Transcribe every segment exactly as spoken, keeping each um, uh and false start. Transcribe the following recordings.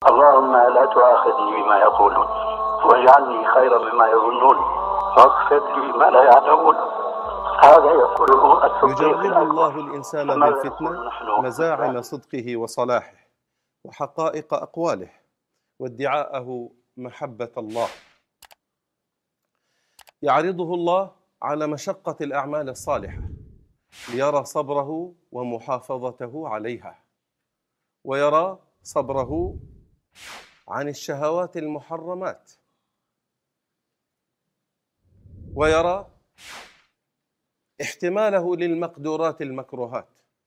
اللهم لا تؤاخذني بما يقولون واجعلني خيرا مما يظنون واغفر لي ما لا يعلمون. هذا يقوله الصديق يجرب الأكبر. الله الإنسان بالفتنة مزاعم صدقه وصلاحه وحقائق أقواله وادعاءه محبة الله. يعرضه الله على مشقة الأعمال الصالحة ليرى صبره ومحافظته عليها، ويرى صبره عن الشهوات المحرمات، ويرى احتماله للمقدورات المكروهات.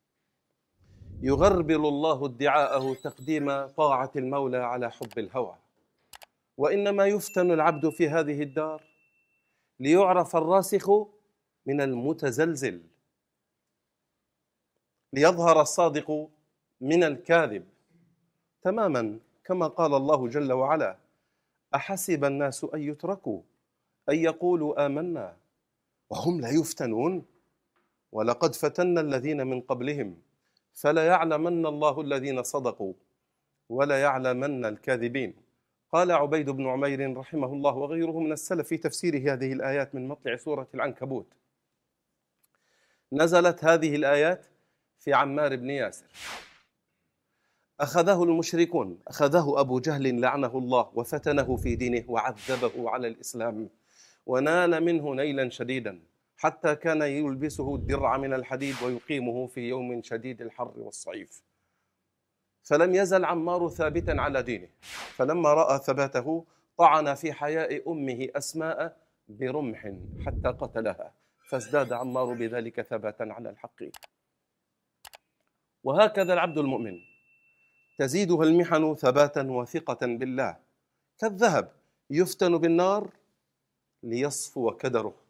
يغربل الله ادعاءه تقديم طاعة المولى على حب الهوى. وإنما يفتن العبد في هذه الدار ليعرف الراسخ من المتزلزل، ليظهر الصادق من الكاذب، تماما كما قال الله جل وعلا: أحسب الناس أن يتركوا أن يقولوا آمنا وهم لا يفتنون ولقد فتنا الذين من قبلهم فلا يعلمن الله الذين صدقوا ولا يعلمن الكاذبين. قال عبيد بن عمير رحمه الله وغيره من السلف في تفسير هذه الآيات من مطلع سورة العنكبوت: نزلت هذه الآيات في عمار بن ياسر، أخذه المشركون، أخذه أبو جهل لعنه الله وفتنه في دينه وعذبه على الإسلام ونال منه نيلا شديدا، حتى كان يلبسه الدرع من الحديد ويقيمه في يوم شديد الحر والصيف. فلم يزل عمار ثابتا على دينه، فلما رأى ثباته طعن في حياء أمه أسماء برمح حتى قتلها، فازداد عمار بذلك ثباتا على الحق. وهكذا العبد المؤمن تزيده المحن ثباتا وثقة بالله، كالذهب يفتن بالنار ليصفو كدره،